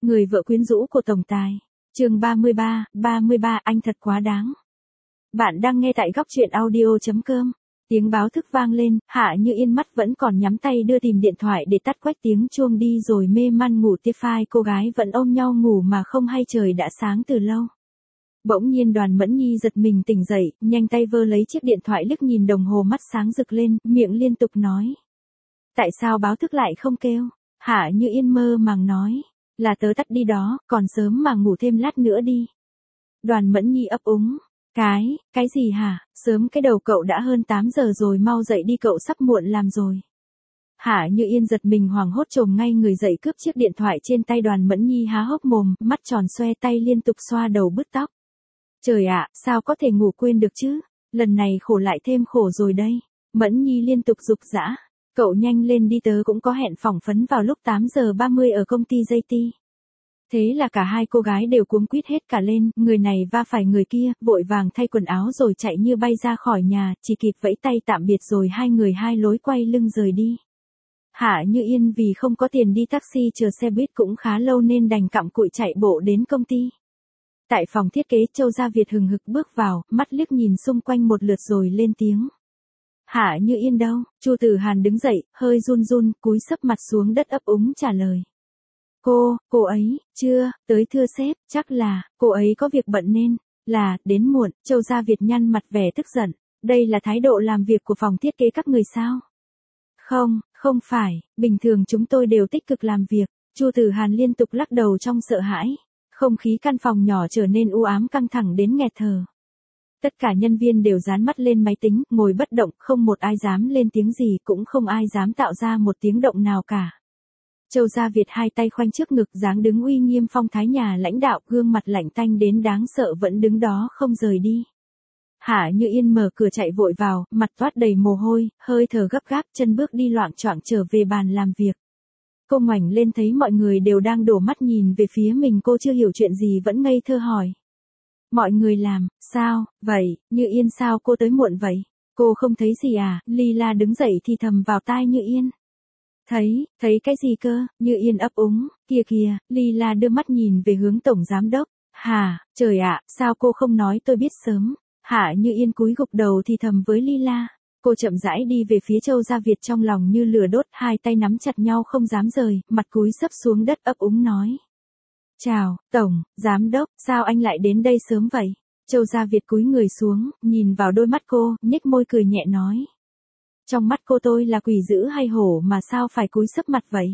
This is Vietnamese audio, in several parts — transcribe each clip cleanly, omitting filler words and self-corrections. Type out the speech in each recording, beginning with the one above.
Người vợ quyến rũ của tổng tài. Chương 33, anh thật quá đáng. Bạn đang nghe tại góc truyện audio.com. Tiếng báo thức vang lên, Hạ Như Yên mắt vẫn còn nhắm tay đưa tìm điện thoại để tắt quách tiếng chuông đi rồi mê man ngủ tiếp phai cô gái vẫn ôm nhau ngủ mà không hay trời đã sáng từ lâu. Bỗng nhiên Đoàn Mẫn Nhi giật mình tỉnh dậy, nhanh tay vơ lấy chiếc điện thoại liếc nhìn đồng hồ mắt sáng rực lên, miệng liên tục nói. Tại sao báo thức lại không kêu? Hạ Như Yên mơ màng nói. Là tớ tắt đi đó, còn sớm mà ngủ thêm lát nữa đi. Đoàn Mẫn Nhi ấp úng. Cái gì hả? Sớm cái đầu cậu đã hơn 8 giờ rồi, mau dậy đi, cậu sắp muộn làm rồi. Hạ Như Yên giật mình hoảng hốt chồm ngay người dậy cướp chiếc điện thoại trên tay. Đoàn Mẫn Nhi há hốc mồm, mắt tròn xoe, tay liên tục xoa đầu bứt tóc. Trời ạ, sao có thể ngủ quên được chứ? Lần này khổ lại thêm khổ rồi đây. Mẫn Nhi liên tục giục giã. Cậu nhanh lên đi, tớ cũng có hẹn phỏng vấn vào lúc 8 giờ 30 ở công ty JT. Thế là cả hai cô gái đều cuống quýt hết cả lên, người này va phải người kia, vội vàng thay quần áo rồi chạy như bay ra khỏi nhà, chỉ kịp vẫy tay tạm biệt rồi hai người hai lối quay lưng rời đi. Hạ Như Yên vì không có tiền đi taxi chờ xe buýt cũng khá lâu nên đành cặm cụi chạy bộ đến công ty. Tại phòng thiết kế, Châu Gia Việt hừng hực bước vào, mắt liếc nhìn xung quanh một lượt rồi lên tiếng. Hạ Như Yên đâu? Chu Tử Hàn đứng dậy, hơi run run, cúi sấp mặt xuống đất ấp úng trả lời. Cô ấy, chưa, tới thưa sếp, chắc là, cô ấy có việc bận nên, là, đến muộn. Châu Gia Việt nhăn mặt vẻ tức giận. Đây là thái độ làm việc của phòng thiết kế các người sao? Không phải, bình thường chúng tôi đều tích cực làm việc. Chu Tử Hàn liên tục lắc đầu trong sợ hãi. Không khí căn phòng nhỏ trở nên u ám căng thẳng đến nghẹt thở. Tất cả nhân viên đều dán mắt lên máy tính, ngồi bất động, không một ai dám lên tiếng gì, cũng không ai dám tạo ra một tiếng động nào cả. Châu Gia Việt hai tay khoanh trước ngực, dáng đứng uy nghiêm phong thái nhà lãnh đạo, gương mặt lạnh tanh đến đáng sợ vẫn đứng đó không rời đi. Hạ Như Yên mở cửa chạy vội vào, mặt toát đầy mồ hôi, hơi thở gấp gáp, chân bước đi loạng choạng trở về bàn làm việc. Cô ngoảnh lên thấy mọi người đều đang đổ mắt nhìn về phía mình, cô chưa hiểu chuyện gì vẫn ngây thơ hỏi. Mọi người làm, sao, vậy, Như Yên sao cô tới muộn vậy? Cô không thấy gì à? Lila đứng dậy thì thầm vào tai Như Yên. Thấy cái gì cơ? Như Yên ấp úng, kìa, Lila đưa mắt nhìn về hướng tổng giám đốc. Hà, trời ạ, sao cô không nói tôi biết sớm? Hạ Như Yên cúi gục đầu thì thầm với Lila. Cô chậm rãi đi về phía Châu Gia Việt trong lòng như lửa đốt, hai tay nắm chặt nhau không dám rời, mặt cúi sấp xuống đất ấp úng nói. Chào, tổng, giám đốc, sao anh lại đến đây sớm vậy? Châu Gia Việt cúi người xuống, nhìn vào đôi mắt cô, nhếch môi cười nhẹ nói. Trong mắt cô tôi là quỷ dữ hay hổ mà sao phải cúi sấp mặt vậy?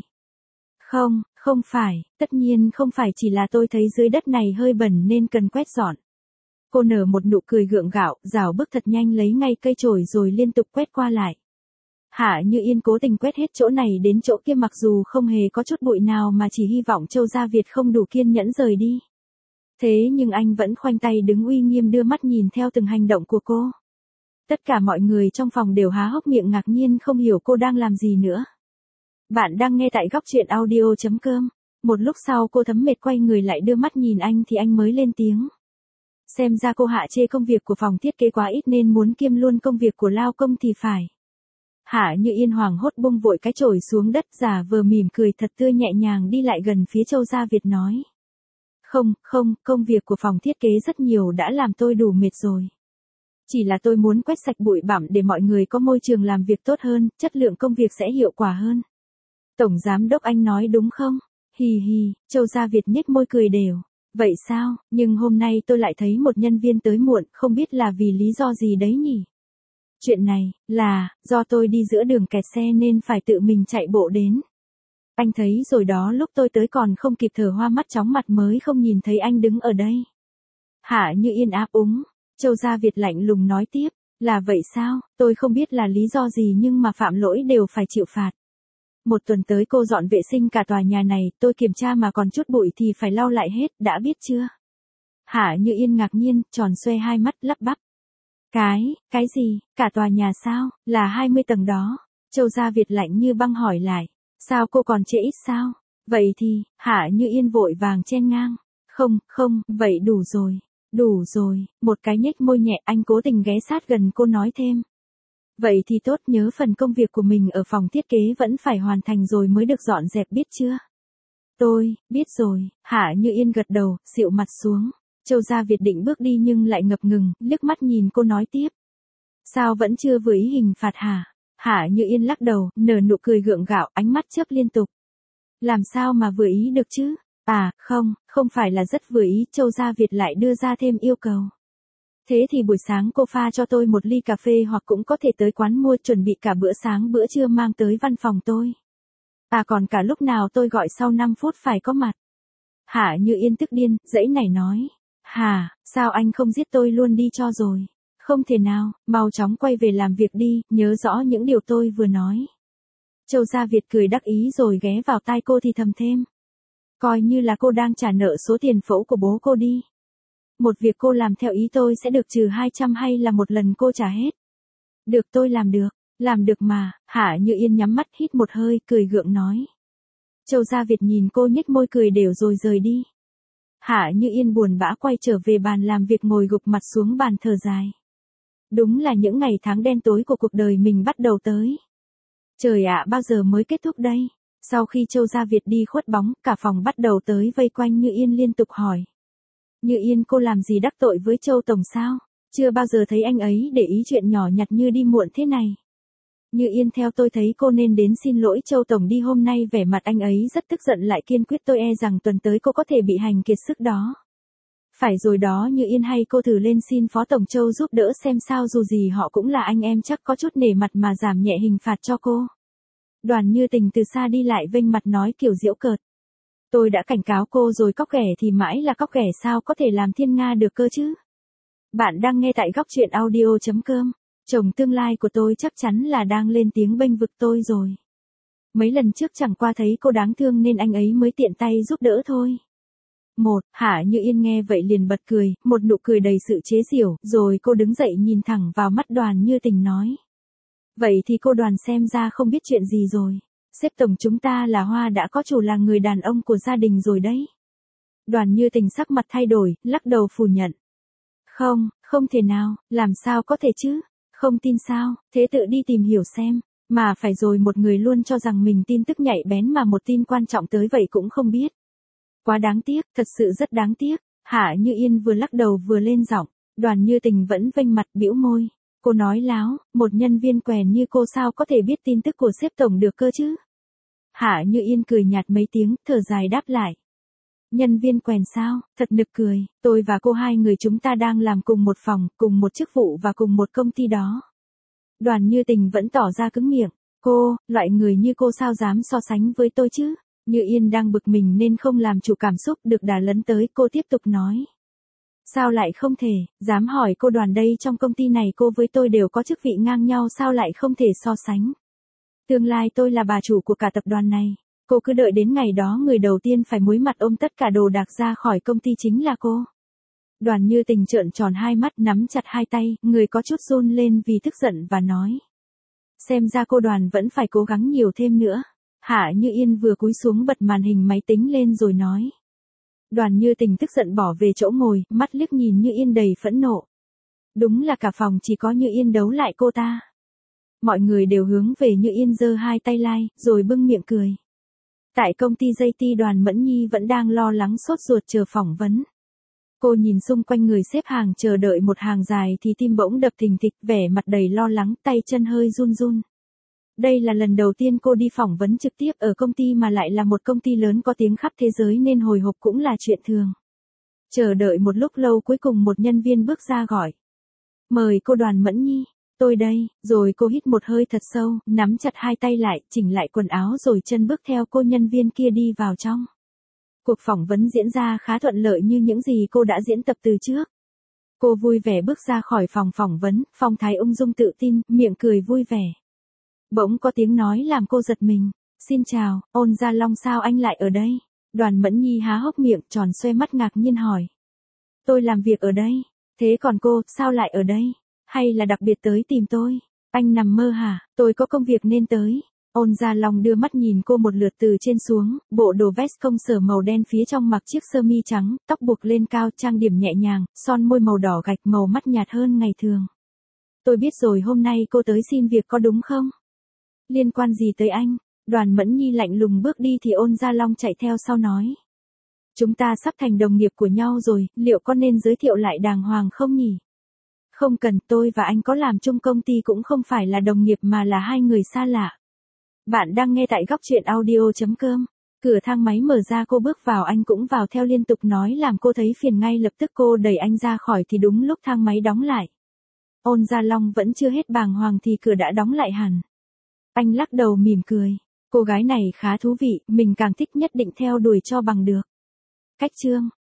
Không phải, tất nhiên không phải, chỉ là tôi thấy dưới đất này hơi bẩn nên cần quét dọn. Cô nở một nụ cười gượng gạo, rảo bước thật nhanh lấy ngay cây chổi rồi liên tục quét qua lại. Hạ Như Yên cố tình quét hết chỗ này đến chỗ kia mặc dù không hề có chút bụi nào mà chỉ hy vọng Châu Gia Việt không đủ kiên nhẫn rời đi. Thế nhưng anh vẫn khoanh tay đứng uy nghiêm đưa mắt nhìn theo từng hành động của cô. Tất cả mọi người trong phòng đều há hốc miệng ngạc nhiên không hiểu cô đang làm gì nữa. Bạn đang nghe tại góc truyện audio.com. Một lúc sau cô thấm mệt quay người lại đưa mắt nhìn anh thì anh mới lên tiếng. Xem ra cô Hạ chê công việc của phòng thiết kế quá ít nên muốn kiêm luôn công việc của lao công thì phải. Hạ Như Yên hoảng hốt bung vội cái chổi xuống đất, giả vờ mỉm cười thật tươi nhẹ nhàng đi lại gần phía Châu Gia Việt nói. Không, công việc của phòng thiết kế rất nhiều đã làm tôi đủ mệt rồi. Chỉ là tôi muốn quét sạch bụi bặm để mọi người có môi trường làm việc tốt hơn, chất lượng công việc sẽ hiệu quả hơn. Tổng giám đốc anh nói đúng không? Hì, Châu Gia Việt nhếch môi cười đều. Vậy sao, nhưng hôm nay tôi lại thấy một nhân viên tới muộn, không biết là vì lý do gì đấy nhỉ? Chuyện này, là, do tôi đi giữa đường kẹt xe nên phải tự mình chạy bộ đến. Anh thấy rồi đó, lúc tôi tới còn không kịp thở hoa mắt chóng mặt mới không nhìn thấy anh đứng ở đây. Hạ Như Yên áp úng, Châu Gia Việt lạnh lùng nói tiếp, là vậy sao, tôi không biết là lý do gì nhưng mà phạm lỗi đều phải chịu phạt. Một tuần tới cô dọn vệ sinh cả tòa nhà này, tôi kiểm tra mà còn chút bụi thì phải lau lại hết, đã biết chưa? Hạ Như Yên ngạc nhiên, tròn xoe hai mắt lắp bắp. Cái gì, cả tòa nhà sao, là 20 tầng đó? Châu Gia Việt lạnh như băng hỏi lại, sao cô còn chê ít sao? Vậy thì, Hạ Như Yên vội vàng chen ngang. Không, vậy đủ rồi, một cái nhếch môi nhẹ, anh cố tình ghé sát gần cô nói thêm. Vậy thì tốt, nhớ phần công việc của mình ở phòng thiết kế vẫn phải hoàn thành rồi mới được dọn dẹp biết chưa? Tôi, biết rồi, Hạ Như Yên gật đầu, xịu mặt xuống. Châu Gia Việt định bước đi nhưng lại ngập ngừng, liếc mắt nhìn cô nói tiếp. Sao vẫn chưa vừa ý hình phạt hả? Hạ Như Yên lắc đầu, nở nụ cười gượng gạo, ánh mắt chớp liên tục. Làm sao mà vừa ý được chứ? À, không phải là rất vừa ý, Châu Gia Việt lại đưa ra thêm yêu cầu. Thế thì buổi sáng cô pha cho tôi một ly cà phê hoặc cũng có thể tới quán mua chuẩn bị cả bữa sáng bữa trưa mang tới văn phòng tôi. À còn cả lúc nào tôi gọi sau 5 phút phải có mặt. Hạ Như Yên tức điên, giãy nảy nói. Hà, sao anh không giết tôi luôn đi cho rồi? Không thể nào, mau chóng quay về làm việc đi, nhớ rõ những điều tôi vừa nói. Châu Gia Việt cười đắc ý rồi ghé vào tai cô thì thầm thêm. Coi như là cô đang trả nợ số tiền phẫu của bố cô đi. Một việc cô làm theo ý tôi sẽ được trừ 200 hay là một lần cô trả hết? Được, tôi làm được mà. Hạ Như Yên nhắm mắt hít một hơi, cười gượng nói. Châu Gia Việt nhìn cô nhếch môi cười đều rồi rời đi. Hạ Như Yên buồn bã quay trở về bàn làm việc ngồi gục mặt xuống bàn thở dài. Đúng là những ngày tháng đen tối của cuộc đời mình bắt đầu tới. Trời ạ, bao giờ mới kết thúc đây? Sau khi Châu Gia Việt đi khuất bóng, cả phòng bắt đầu tới vây quanh Như Yên liên tục hỏi. Như Yên, cô làm gì đắc tội với Châu Tổng sao? Chưa bao giờ thấy anh ấy để ý chuyện nhỏ nhặt như đi muộn thế này. Như Yên, theo tôi thấy cô nên đến xin lỗi Châu Tổng đi, hôm nay vẻ mặt anh ấy rất tức giận lại kiên quyết, tôi e rằng tuần tới cô có thể bị hành kiệt sức đó. Phải rồi đó Như Yên, hay cô thử lên xin Phó Tổng Châu giúp đỡ xem sao, dù gì họ cũng là anh em, chắc có chút nể mặt mà giảm nhẹ hình phạt cho cô. Đoàn Như Tình từ xa đi lại vênh mặt nói kiểu giễu cợt. Tôi đã cảnh cáo cô rồi, cóc ghẻ thì mãi là cóc ghẻ, sao có thể làm thiên nga được cơ chứ? Bạn đang nghe tại góc truyện audio.com. Chồng tương lai của tôi chắc chắn là đang lên tiếng bênh vực tôi rồi. Mấy lần trước chẳng qua thấy cô đáng thương nên anh ấy mới tiện tay giúp đỡ thôi. Hạ Như Yên nghe vậy liền bật cười, một nụ cười đầy sự chế giễu, rồi cô đứng dậy nhìn thẳng vào mắt Đoàn Như Tình nói. Vậy thì cô Đoàn xem ra không biết chuyện gì rồi. Sếp Tổng, chúng ta là Hoa đã có chủ, là người đàn ông của gia đình rồi đấy. Đoàn Như Tình sắc mặt thay đổi, lắc đầu phủ nhận. Không thể nào, làm sao có thể chứ? Không tin sao, thế tự đi tìm hiểu xem. Mà phải rồi, một người luôn cho rằng mình tin tức nhạy bén mà một tin quan trọng tới vậy cũng không biết. Quá đáng tiếc, thật sự rất đáng tiếc. Hạ Như Yên vừa lắc đầu vừa lên giọng. Đoàn Như Tình vẫn vênh mặt bĩu môi. Cô nói láo, một nhân viên quèn như cô sao có thể biết tin tức của sếp Tổng được cơ chứ? Hạ Như Yên cười nhạt mấy tiếng, thở dài đáp lại. Nhân viên quèn sao, thật nực cười, tôi và cô hai người chúng ta đang làm cùng một phòng, cùng một chức vụ và cùng một công ty đó. Đoàn Như Tình vẫn tỏ ra cứng miệng. Cô, loại người như cô sao dám so sánh với tôi chứ? Như Yên đang bực mình nên không làm chủ cảm xúc được đà lấn tới, cô tiếp tục nói. Sao lại không thể, dám hỏi cô Đoàn đây, trong công ty này cô với tôi đều có chức vị ngang nhau, sao lại không thể so sánh? Tương lai tôi là bà chủ của cả tập đoàn này. Cô cứ đợi đến ngày đó người đầu tiên phải muối mặt ôm tất cả đồ đạc ra khỏi công ty chính là cô. Đoàn Như Tình trợn tròn hai mắt, nắm chặt hai tay, người có chút run lên vì tức giận và nói. Xem ra cô Đoàn vẫn phải cố gắng nhiều thêm nữa. Hạ Như Yên vừa cúi xuống bật màn hình máy tính lên rồi nói. Đoàn Như Tình tức giận bỏ về chỗ ngồi, mắt liếc nhìn Như Yên đầy phẫn nộ. Đúng là cả phòng chỉ có Như Yên đấu lại cô ta. Mọi người đều hướng về Như Yên giơ hai tay lai, rồi bưng miệng cười. Tại công ty JT, Đoàn Mẫn Nhi vẫn đang lo lắng sốt ruột chờ phỏng vấn. Cô nhìn xung quanh người xếp hàng chờ đợi một hàng dài thì tim bỗng đập thình thịch, vẻ mặt đầy lo lắng, tay chân hơi run run. Đây là lần đầu tiên cô đi phỏng vấn trực tiếp ở công ty mà lại là một công ty lớn có tiếng khắp thế giới nên hồi hộp cũng là chuyện thường. Chờ đợi một lúc lâu cuối cùng một nhân viên bước ra gọi. Mời cô Đoàn Mẫn Nhi. Tôi đây, rồi cô hít một hơi thật sâu, nắm chặt hai tay lại, chỉnh lại quần áo rồi chân bước theo cô nhân viên kia đi vào trong. Cuộc phỏng vấn diễn ra khá thuận lợi như những gì cô đã diễn tập từ trước. Cô vui vẻ bước ra khỏi phòng phỏng vấn, phong thái ung dung tự tin, miệng cười vui vẻ. Bỗng có tiếng nói làm cô giật mình. Xin chào, Ôn Gia Long, sao anh lại ở đây? Đoàn Mẫn Nhi há hốc miệng tròn xoe mắt ngạc nhiên hỏi. Tôi làm việc ở đây. Thế còn cô, sao lại ở đây? Hay là đặc biệt tới tìm tôi? Anh nằm mơ hả? Tôi có công việc nên tới. Ôn Gia Long đưa mắt nhìn cô một lượt từ trên xuống, bộ đồ vest công sở màu đen phía trong mặc chiếc sơ mi trắng, tóc buộc lên cao, trang điểm nhẹ nhàng, son môi màu đỏ gạch, màu mắt nhạt hơn ngày thường. Tôi biết rồi, hôm nay cô tới xin việc có đúng không? Liên quan gì tới anh? Đoàn Mẫn Nhi lạnh lùng bước đi thì Ôn Gia Long chạy theo sau nói. Chúng ta sắp thành đồng nghiệp của nhau rồi, liệu có nên giới thiệu lại đàng hoàng không nhỉ? Không cần, tôi và anh có làm chung công ty cũng không phải là đồng nghiệp mà là hai người xa lạ. Bạn đang nghe tại góc truyện audio.com. Cửa thang máy mở ra, cô bước vào, anh cũng vào theo, liên tục nói làm cô thấy phiền, ngay lập tức cô đẩy anh ra khỏi thì đúng lúc thang máy đóng lại. Ôn Gia Long vẫn chưa hết bàng hoàng thì cửa đã đóng lại hẳn. Anh lắc đầu mỉm cười. Cô gái này khá thú vị, mình càng thích, nhất định theo đuổi cho bằng được. Cách chương